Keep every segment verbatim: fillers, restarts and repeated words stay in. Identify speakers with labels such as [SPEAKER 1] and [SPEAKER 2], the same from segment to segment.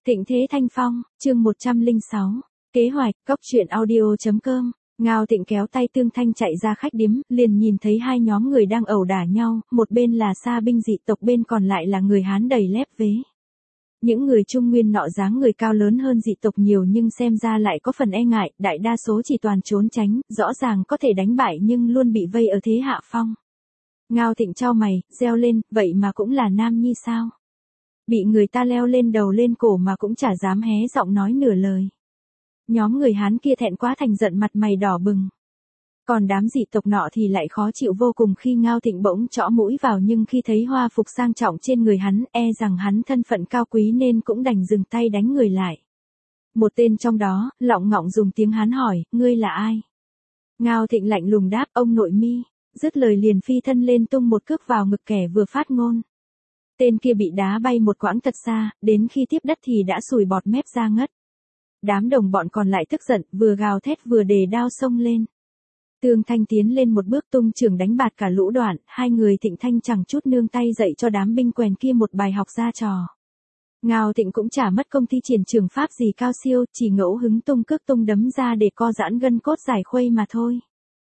[SPEAKER 1] Thịnh Thế Thanh Phong, chương một trăm lẻ sáu, kế hoạch, cốc truyện audio.com, Ngao Thịnh kéo tay Tương Thanh chạy ra khách điếm, liền nhìn thấy hai nhóm người đang ẩu đả nhau, một bên là sa binh dị tộc bên còn lại là người Hán đầy lép vế. Những người Trung Nguyên nọ dáng người cao lớn hơn dị tộc nhiều nhưng xem ra lại có phần e ngại, đại đa số chỉ toàn trốn tránh, rõ ràng có thể đánh bại nhưng luôn bị vây ở thế hạ phong. Ngao Thịnh chau mày, reo lên, vậy mà cũng là nam nhi sao? Bị người ta leo lên đầu lên cổ mà cũng chả dám hé giọng nói nửa lời. Nhóm người Hán kia thẹn quá thành giận mặt mày đỏ bừng. Còn đám dị tộc nọ thì lại khó chịu vô cùng khi Ngao Thịnh bỗng chõ mũi vào, nhưng khi thấy hoa phục sang trọng trên người hắn, e rằng hắn thân phận cao quý nên cũng đành dừng tay đánh người lại. Một tên trong đó, lọng ngọng dùng tiếng Hán hỏi, ngươi là ai? Ngao Thịnh lạnh lùng đáp, ông nội mi. Dứt lời liền phi thân lên tung một cước vào ngực kẻ vừa phát ngôn. Tên kia bị đá bay một quãng thật xa, đến khi tiếp đất thì đã sùi bọt mép ra ngất. Đám đồng bọn còn lại tức giận, vừa gào thét vừa đề đao xông lên. Tương Thanh tiến lên một bước tung chưởng đánh bạt cả lũ đoạn, hai người Thịnh Thanh chẳng chút nương tay dạy cho đám binh quèn kia một bài học ra trò. Ngao Thịnh cũng chả mất công thi triển trường pháp gì cao siêu, chỉ ngẫu hứng tung cước tung đấm ra để co giãn gân cốt giải khuây mà thôi.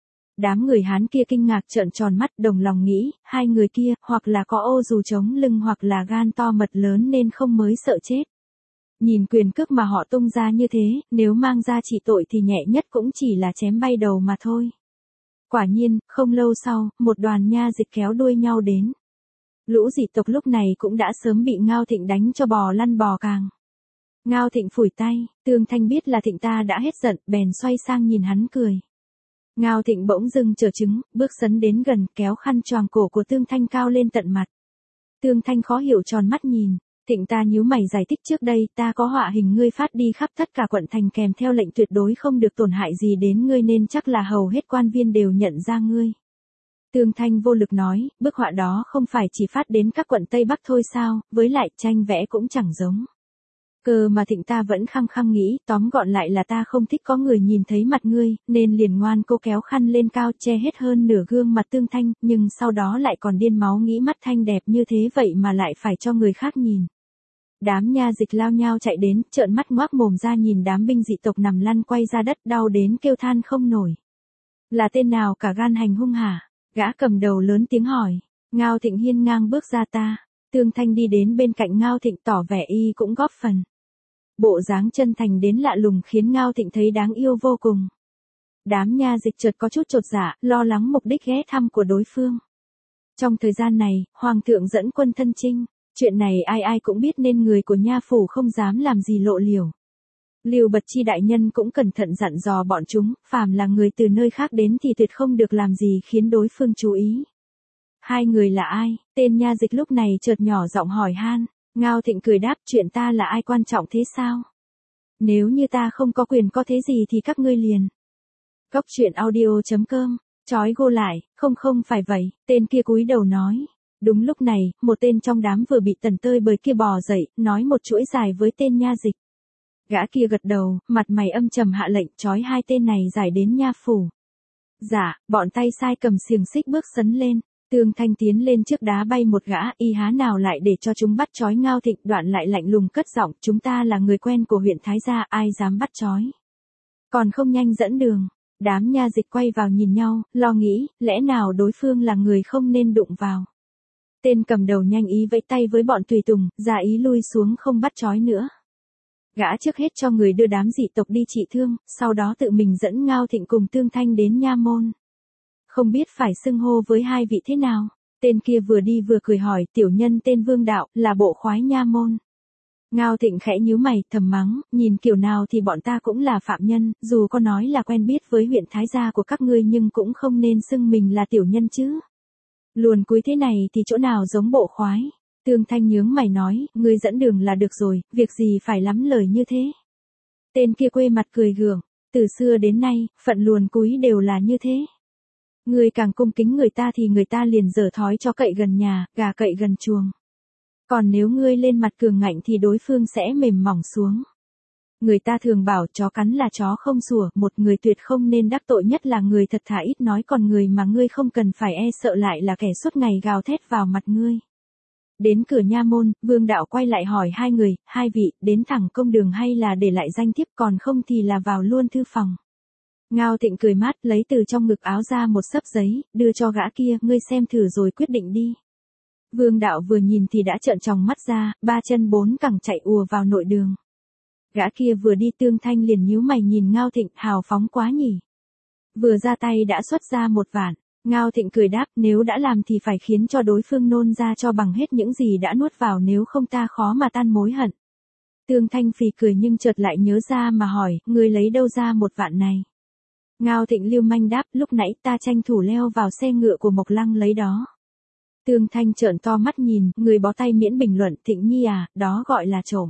[SPEAKER 1] Đám người Hán kia kinh ngạc trợn tròn mắt, đồng lòng nghĩ, hai người kia, hoặc là có ô dù chống lưng hoặc là gan to mật lớn nên không mới sợ chết. Nhìn quyền cước mà họ tung ra như thế, nếu mang ra trị tội thì nhẹ nhất cũng chỉ là chém bay đầu mà thôi. Quả nhiên, không lâu sau, một đoàn nha dịch kéo đuôi nhau đến. Lũ dị tộc lúc này cũng đã sớm bị Ngao Thịnh đánh cho bò lăn bò càng. Ngao Thịnh phủi tay, Tương Thanh biết là Thịnh ta đã hết giận, bèn xoay sang nhìn hắn cười. Ngao Thịnh bỗng dưng trở chứng, bước sấn đến gần, kéo khăn choàng cổ của Tương Thanh cao lên tận mặt. Tương Thanh khó hiểu tròn mắt nhìn. Thịnh ta nhíu mày giải thích, trước đây ta có họa hình ngươi phát đi khắp tất cả quận thành kèm theo lệnh tuyệt đối không được tổn hại gì đến ngươi nên chắc là hầu hết quan viên đều nhận ra ngươi. Tương Thanh vô lực nói, bức họa đó không phải chỉ phát đến các quận Tây Bắc thôi sao, với lại tranh vẽ cũng chẳng giống. Cơ mà Thịnh ta vẫn khăng khăng nghĩ, tóm gọn lại là ta không thích có người nhìn thấy mặt ngươi, nên liền ngoan cố kéo khăn lên cao che hết hơn nửa gương mặt Tương Thanh, nhưng sau đó lại còn điên máu nghĩ mắt Thanh đẹp như thế vậy mà lại phải cho người khác nhìn. Đám nha dịch lao nhau chạy đến, trợn mắt ngoác mồm ra nhìn đám binh dị tộc nằm lăn quay ra đất đau đến kêu than không nổi. Là tên nào cả gan hành hung hả? Gã cầm đầu lớn tiếng hỏi. Ngao Thịnh hiên ngang bước ra ta. Tương Thanh đi đến bên cạnh Ngao Thịnh tỏ vẻ y cũng góp phần. Bộ dáng chân thành đến lạ lùng khiến Ngao Thịnh thấy đáng yêu vô cùng. Đám nha dịch chợt có chút chột dạ, lo lắng mục đích ghé thăm của đối phương. Trong thời gian này, Hoàng thượng dẫn quân thân chinh. Chuyện này ai ai cũng biết nên người của nha phủ không dám làm gì lộ liểu. Lưu Bật Chi đại nhân cũng cẩn thận dặn dò bọn chúng, phàm là người từ nơi khác đến thì tuyệt không được làm gì khiến đối phương chú ý. Hai người là ai? Tên nha dịch lúc này chợt nhỏ giọng hỏi han. Ngao Thịnh cười đáp, chuyện ta là ai quan trọng thế sao? Nếu như ta không có quyền có thế gì thì các ngươi liền. Cốc truyện audio.com, chói gô lại, không không phải vậy, tên kia cúi đầu nói. Đúng lúc này, một tên trong đám vừa bị tần tơi bời kia bò dậy, nói một chuỗi dài với tên nha dịch. Gã kia gật đầu, mặt mày âm trầm hạ lệnh trói hai tên này giải đến nha phủ. Dạ, bọn tay sai cầm xiềng xích bước sấn lên. Tương Thanh tiến lên trước đá bay một gã, y há nào lại để cho chúng bắt trói Ngao Thịnh, đoạn lại lạnh lùng cất giọng, chúng ta là người quen của huyện Thái Gia, ai dám bắt trói. Còn không nhanh dẫn đường. Đám nha dịch quay vào nhìn nhau, lo nghĩ, lẽ nào đối phương là người không nên đụng vào. Tên cầm đầu nhanh ý vẫy tay với bọn tùy tùng, ra ý lui xuống không bắt trói nữa. Gã trước hết cho người đưa đám dị tộc đi trị thương, sau đó tự mình dẫn Ngao Thịnh cùng Tương Thanh đến nha môn. Không biết phải xưng hô với hai vị thế nào, tên kia vừa đi vừa cười hỏi, tiểu nhân tên Vương Đạo, là bộ khoái nha môn. Ngao Thịnh khẽ nhíu mày, thầm mắng, nhìn kiểu nào thì bọn ta cũng là phạm nhân, dù có nói là quen biết với huyện Thái Gia của các ngươi nhưng cũng không nên xưng mình là tiểu nhân chứ. Luồn cúi thế này thì chỗ nào giống bộ khoái. Tương Thanh nhướng mày nói, ngươi dẫn đường là được rồi, việc gì phải lắm lời như thế. Tên kia quê mặt cười gượng, từ xưa đến nay, phận luồn cúi đều là như thế. Ngươi càng cung kính người ta thì người ta liền dở thói cho cậy gần nhà, gà cậy gần chuồng. Còn nếu ngươi lên mặt cường ngạnh thì đối phương sẽ mềm mỏng xuống. Người ta thường bảo chó cắn là chó không sủa, một người tuyệt không nên đắc tội nhất là người thật thà ít nói, còn người mà ngươi không cần phải e sợ lại là kẻ suốt ngày gào thét vào mặt ngươi. Đến cửa nha môn, Vương Đạo quay lại hỏi hai người, hai vị, đến thẳng công đường hay là để lại danh thiếp, còn không thì là vào luôn thư phòng. Ngao Thịnh cười mát, lấy từ trong ngực áo ra một xấp giấy, đưa cho gã kia, ngươi xem thử rồi quyết định đi. Vương Đạo vừa nhìn thì đã trợn tròng mắt ra, ba chân bốn cẳng chạy ùa vào nội đường. Gã kia vừa đi Tương Thanh liền nhíu mày nhìn Ngao Thịnh, hào phóng quá nhỉ. Vừa ra tay đã xuất ra một vạn. Ngao Thịnh cười đáp, nếu đã làm thì phải khiến cho đối phương nôn ra cho bằng hết những gì đã nuốt vào, nếu không ta khó mà tan mối hận. Tương Thanh phì cười nhưng chợt lại nhớ ra mà hỏi, ngươi lấy đâu ra một vạn này? Ngao Thịnh lưu manh đáp, lúc nãy ta tranh thủ leo vào xe ngựa của Mộc Lăng lấy đó. Tương Thanh trợn to mắt nhìn, người bó tay miễn bình luận, Thịnh nhi à, đó gọi là trộm.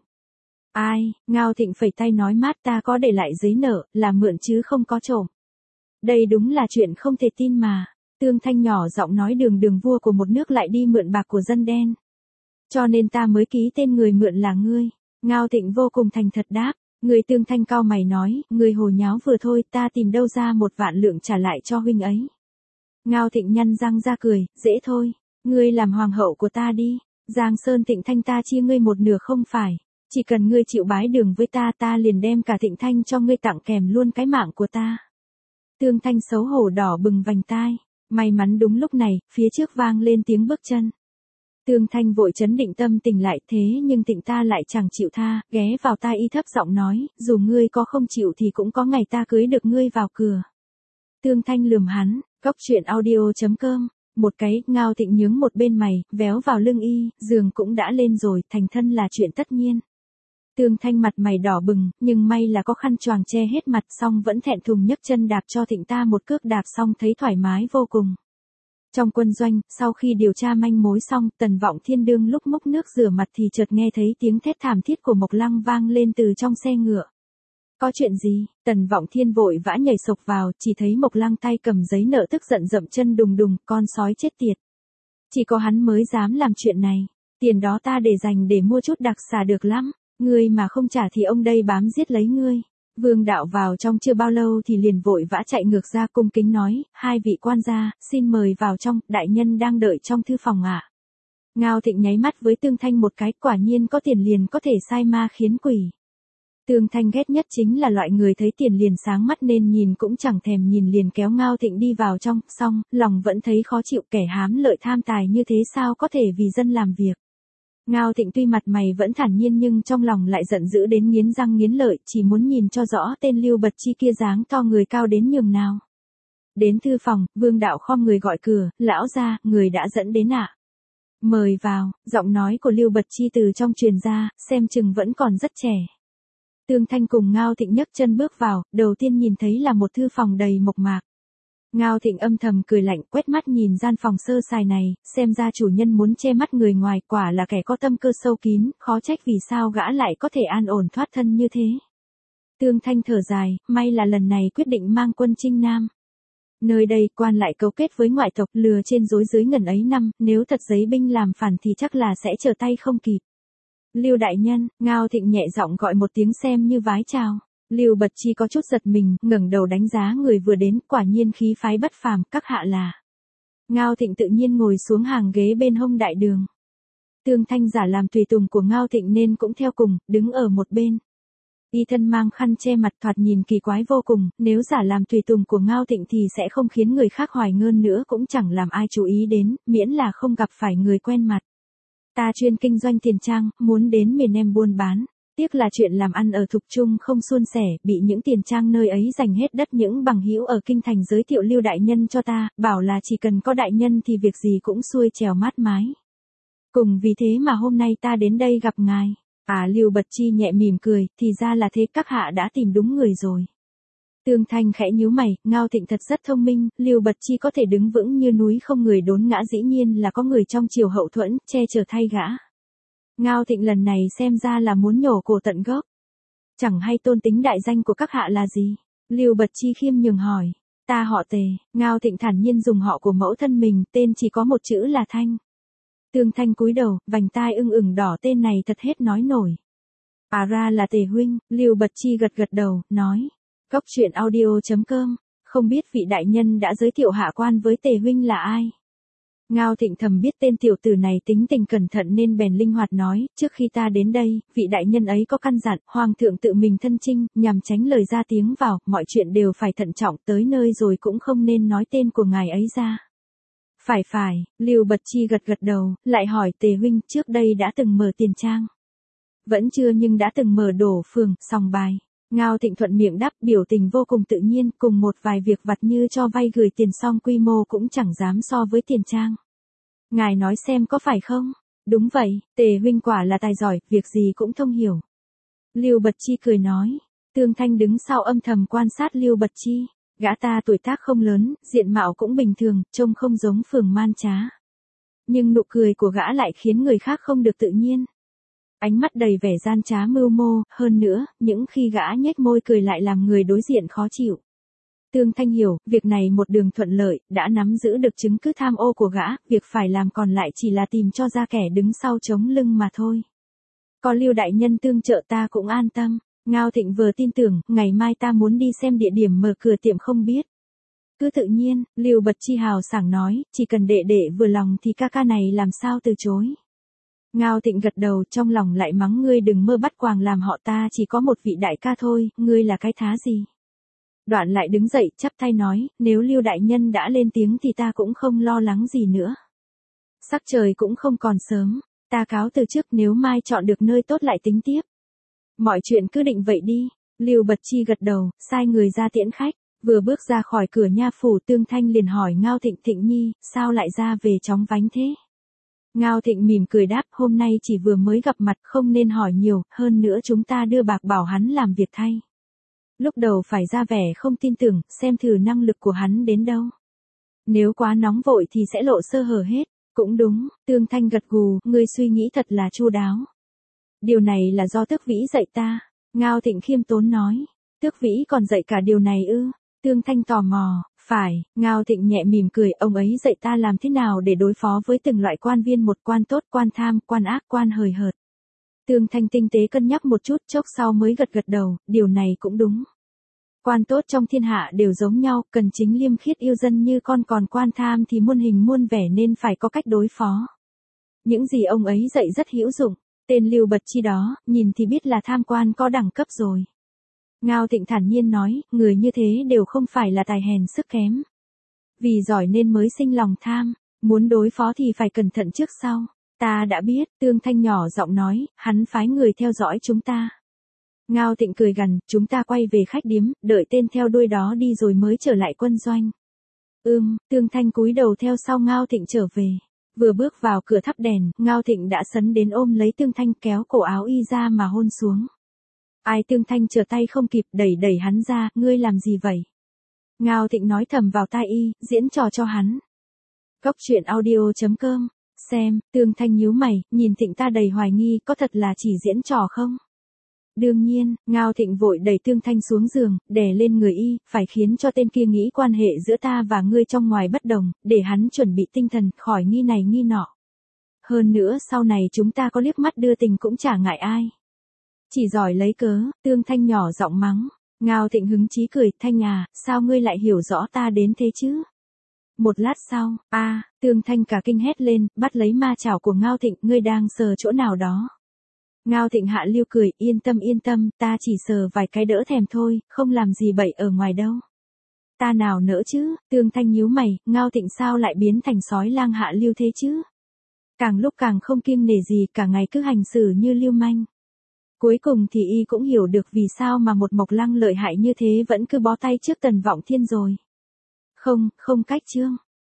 [SPEAKER 1] Ai? Ngao Thịnh phẩy tay nói mát, ta có để lại giấy nợ, là mượn chứ không có trộm. Đây đúng là chuyện không thể tin mà. Tương Thanh nhỏ giọng nói, đường đường vua của một nước lại đi mượn bạc của dân đen. Cho nên ta mới ký tên người mượn là ngươi. Ngao Thịnh vô cùng thành thật đáp. Người Tương Thanh cau mày nói, người hồ nháo vừa thôi, ta tìm đâu ra một vạn lượng trả lại cho huynh ấy. Ngao Thịnh nhăn răng ra cười, dễ thôi, ngươi làm hoàng hậu của ta đi, Giang Sơn Thịnh Thanh ta chia ngươi một nửa không phải, chỉ cần ngươi chịu bái đường với ta, ta liền đem cả Thịnh Thanh cho ngươi tặng kèm luôn cái mạng của ta. Tương Thanh xấu hổ đỏ bừng vành tai, may mắn đúng lúc này, phía trước vang lên tiếng bước chân. Tương Thanh vội trấn định tâm tình lại, thế nhưng Thịnh ta lại chẳng chịu tha, ghé vào tai y thấp giọng nói, dù ngươi có không chịu thì cũng có ngày ta cưới được ngươi vào cửa. Tương Thanh lườm hắn, cóc truyện audio chấm com, một cái, Ngao Thịnh nhướng một bên mày, véo vào lưng y, giường cũng đã lên rồi, thành thân là chuyện tất nhiên. Tương Thanh mặt mày đỏ bừng, nhưng may là có khăn choàng che hết mặt, xong vẫn thẹn thùng nhấc chân đạp cho Thịnh ta một cước đạp, xong thấy thoải mái vô cùng. Trong quân doanh, sau khi điều tra manh mối xong, Tần Vọng Thiên đương lúc múc nước rửa mặt thì chợt nghe thấy tiếng thét thảm thiết của Mộc Lăng vang lên từ trong xe ngựa. Có chuyện gì? Tần Vọng Thiên vội vã nhảy sộc vào, chỉ thấy Mộc Lăng tay cầm giấy nợ tức giận dậm chân đùng đùng, con sói chết tiệt. Chỉ có hắn mới dám làm chuyện này, tiền đó ta để dành để mua chút đặc xà được lắm, ngươi mà không trả thì ông đây bám giết lấy ngươi. Vương Đạo vào trong chưa bao lâu thì liền vội vã chạy ngược ra cung kính nói, hai vị quan gia, xin mời vào trong, đại nhân đang đợi trong thư phòng ạ. À. Ngao Thịnh nháy mắt với Tương Thanh một cái, quả nhiên có tiền liền có thể sai ma khiến quỷ. Tương Thanh ghét nhất chính là loại người thấy tiền liền sáng mắt nên nhìn cũng chẳng thèm nhìn, liền kéo Ngao Thịnh đi vào trong, xong, lòng vẫn thấy khó chịu, kẻ hám lợi tham tài như thế sao có thể vì dân làm việc. Ngao Thịnh tuy mặt mày vẫn thản nhiên nhưng trong lòng lại giận dữ đến nghiến răng nghiến lợi, chỉ muốn nhìn cho rõ tên Lưu Bật Chi kia dáng to người cao đến nhường nào. Đến thư phòng, Vương Đạo khom người gọi cửa, lão gia, người đã dẫn đến ạ. À? Mời vào, giọng nói của Lưu Bật Chi từ trong truyền ra, xem chừng vẫn còn rất trẻ. Tương Thanh cùng Ngao Thịnh nhấc chân bước vào, đầu tiên nhìn thấy là một thư phòng đầy mộc mạc. Ngao Thịnh âm thầm cười lạnh, quét mắt nhìn gian phòng sơ sài này, xem ra chủ nhân muốn che mắt người ngoài, quả là kẻ có tâm cơ sâu kín, khó trách vì sao gã lại có thể an ổn thoát thân như thế. Tương Thanh thở dài, may là lần này quyết định mang quân chinh Nam. Nơi đây quan lại cấu kết với ngoại tộc, lừa trên dối dưới ngần ấy năm, nếu thật giấy binh làm phản thì chắc là sẽ trở tay không kịp. Lưu đại nhân, Ngao Thịnh nhẹ giọng gọi một tiếng xem như vái chào. Lưu Bật Chi có chút giật mình, ngẩng đầu đánh giá người vừa đến, quả nhiên khí phái bất phàm, các hạ là. Ngao Thịnh tự nhiên ngồi xuống hàng ghế bên hông đại đường. Tương Thanh giả làm tùy tùng của Ngao Thịnh nên cũng theo cùng, đứng ở một bên. Y thân mang khăn che mặt thoạt nhìn kỳ quái vô cùng, nếu giả làm tùy tùng của Ngao Thịnh thì sẽ không khiến người khác hoài nghi nữa, cũng chẳng làm ai chú ý đến, miễn là không gặp phải người quen mặt. Ta chuyên kinh doanh tiền trang, muốn đến miền Em buôn bán. Tiếc là chuyện làm ăn ở Thục Trung không suôn sẻ, bị những tiền trang nơi ấy giành hết đất, những bằng hữu ở kinh thành giới thiệu Lưu đại nhân cho ta, bảo là chỉ cần có đại nhân thì việc gì cũng xuôi trèo mát mái. Cùng vì thế mà hôm nay ta đến đây gặp ngài. À, Lưu Bật Chi nhẹ mỉm cười, thì ra là thế, các hạ đã tìm đúng người rồi. Tương Thanh khẽ nhíu mày, Ngao Thịnh thật rất thông minh, Lưu Bật Chi có thể đứng vững như núi không người đốn ngã dĩ nhiên là có người trong triều hậu thuẫn, che chở thay gã. Ngao Thịnh lần này xem ra là muốn nhổ cổ tận gốc. Chẳng hay tôn tính đại danh của các hạ là gì? Lưu Bật Chi khiêm nhường hỏi. Ta họ Tề. Ngao Thịnh thản nhiên dùng họ của mẫu thân mình, tên chỉ có một chữ là Thanh. Tương Thanh cúi đầu, vành tai ưng ửng đỏ, tên này thật hết nói nổi. À ra là Tề huynh, Lưu Bật Chi gật gật đầu, nói. Cóc truyện audio chấm com, không biết vị đại nhân đã giới thiệu hạ quan với Tề huynh là ai? Ngao Thịnh thầm biết tên tiểu tử này tính tình cẩn thận nên bèn linh hoạt nói, trước khi ta đến đây, vị đại nhân ấy có căn dặn, hoàng thượng tự mình thân chinh, nhằm tránh lời ra tiếng vào, mọi chuyện đều phải thận trọng, tới nơi rồi cũng không nên nói tên của ngài ấy ra. Phải phải, Lưu Bật Chi gật gật đầu, lại hỏi Tề huynh, trước đây đã từng mở tiền trang. Vẫn chưa nhưng đã từng mở đổ phường, sòng bài. Ngao Thịnh thuận miệng đáp, biểu tình vô cùng tự nhiên, cùng một vài việc vặt như cho vay gửi tiền xong quy mô cũng chẳng dám so với tiền trang. Ngài nói xem có phải không? Đúng vậy, Tề huynh quả là tài giỏi, việc gì cũng thông hiểu. Lưu Bật Chi cười nói. Tương Thanh đứng sau âm thầm quan sát Lưu Bật Chi. Gã ta tuổi tác không lớn, diện mạo cũng bình thường, trông không giống phường man trá. Nhưng nụ cười của gã lại khiến người khác không được tự nhiên. Ánh mắt đầy vẻ gian trá mưu mô, hơn nữa, những khi gã nhếch môi cười lại làm người đối diện khó chịu. Tương Thanh hiểu, việc này một đường thuận lợi, đã nắm giữ được chứng cứ tham ô của gã, việc phải làm còn lại chỉ là tìm cho ra kẻ đứng sau chống lưng mà thôi. Có Lưu đại nhân tương trợ ta cũng an tâm. Ngao Thịnh vừa tin tưởng, ngày mai ta muốn đi xem địa điểm mở cửa tiệm không biết. Cứ tự nhiên, Lưu Bật Chi hào sảng nói, chỉ cần đệ đệ vừa lòng thì ca ca này làm sao từ chối. Ngao Thịnh gật đầu, trong lòng lại mắng, ngươi đừng mơ bắt quàng làm họ, ta chỉ có một vị đại ca thôi, ngươi là cái thá gì. Đoạn lại đứng dậy, chắp tay nói, nếu Lưu đại nhân đã lên tiếng thì ta cũng không lo lắng gì nữa. Sắc trời cũng không còn sớm, ta cáo từ trước, nếu mai chọn được nơi tốt lại tính tiếp. Mọi chuyện cứ định vậy đi. Lưu Bật Chi gật đầu, sai người ra tiễn khách. Vừa bước ra khỏi cửa nha phủ, Tương Thanh liền hỏi Ngao Thịnh, Thịnh nhi, sao lại ra về chóng vánh thế? Ngao Thịnh mỉm cười đáp, hôm nay chỉ vừa mới gặp mặt, không nên hỏi nhiều, hơn nữa chúng ta đưa bạc bảo hắn làm việc thay. Lúc đầu phải ra vẻ không tin tưởng, xem thử năng lực của hắn đến đâu. Nếu quá nóng vội thì sẽ lộ sơ hở hết. Cũng đúng, Tương Thanh gật gù, ngươi suy nghĩ thật là chu đáo. Điều này là do Tước Vĩ dạy ta. Ngao Thịnh khiêm tốn nói. Tước Vĩ còn dạy cả điều này ư? Tương Thanh tò mò. Phải, Ngao Thịnh nhẹ mỉm cười, ông ấy dạy ta làm thế nào để đối phó với từng loại quan viên, một quan tốt, quan tham, quan ác, quan hời hợt. Tương Thanh tinh tế cân nhắc một chút, chốc sau mới gật gật đầu, điều này cũng đúng. Quan tốt trong thiên hạ đều giống nhau, cần chính liêm khiết yêu dân như con, còn quan tham thì muôn hình muôn vẻ nên phải có cách đối phó. Những gì ông ấy dạy rất hữu dụng. Tên Lưu Bật Chi đó, nhìn thì biết là tham quan có đẳng cấp rồi. Ngao Thịnh thản nhiên nói, người như thế đều không phải là tài hèn sức kém. Vì giỏi nên mới sinh lòng tham, muốn đối phó thì phải cẩn thận trước sau. Ta đã biết, Tương Thanh nhỏ giọng nói, hắn phái người theo dõi chúng ta. Ngao Thịnh cười gằn, chúng ta quay về khách điếm, đợi tên theo đuôi đó đi rồi mới trở lại quân doanh. Ừm, Tương Thanh cúi đầu theo sau Ngao Thịnh trở về. Vừa bước vào cửa thắp đèn, Ngao Thịnh đã sấn đến ôm lấy Tương Thanh, kéo cổ áo y ra mà hôn xuống. Ai Tương Thanh trở tay không kịp, đẩy đẩy hắn ra, ngươi làm gì vậy? Ngao Thịnh nói thầm vào tai y, diễn trò cho hắn. Góc truyện audio chấm com, xem, Tương Thanh nhíu mày, nhìn Thịnh ta đầy hoài nghi, có thật là chỉ diễn trò không? Đương nhiên, Ngao Thịnh vội đẩy Tương Thanh xuống giường, đè lên người y, phải khiến cho tên kia nghĩ quan hệ giữa ta và ngươi trong ngoài bất đồng, để hắn chuẩn bị tinh thần, khỏi nghi này nghi nọ. Hơn nữa sau này chúng ta có liếc mắt đưa tình cũng chả ngại ai. Chỉ giỏi lấy cớ, Tương Thanh nhỏ giọng mắng. Ngao Thịnh hứng chí cười, Thanh à, sao ngươi lại hiểu rõ ta đến thế chứ? Một lát sau, a, à, Tương Thanh cả kinh hét lên, bắt lấy ma chảo của Ngao Thịnh, ngươi đang sờ chỗ nào đó. Ngao Thịnh hạ lưu cười, yên tâm yên tâm, ta chỉ sờ vài cái đỡ thèm thôi, không làm gì bậy ở ngoài đâu. Ta nào nỡ chứ, Tương Thanh nhíu mày, Ngao Thịnh sao lại biến thành sói lang hạ lưu thế chứ? Càng lúc càng không kiêng nể gì, cả ngày cứ hành xử như lưu manh. Cuối cùng thì y cũng hiểu được vì sao mà một Mộc Lăng lợi hại như thế vẫn cứ bó tay trước Tần Vọng Thiên rồi. Không, không cách chương.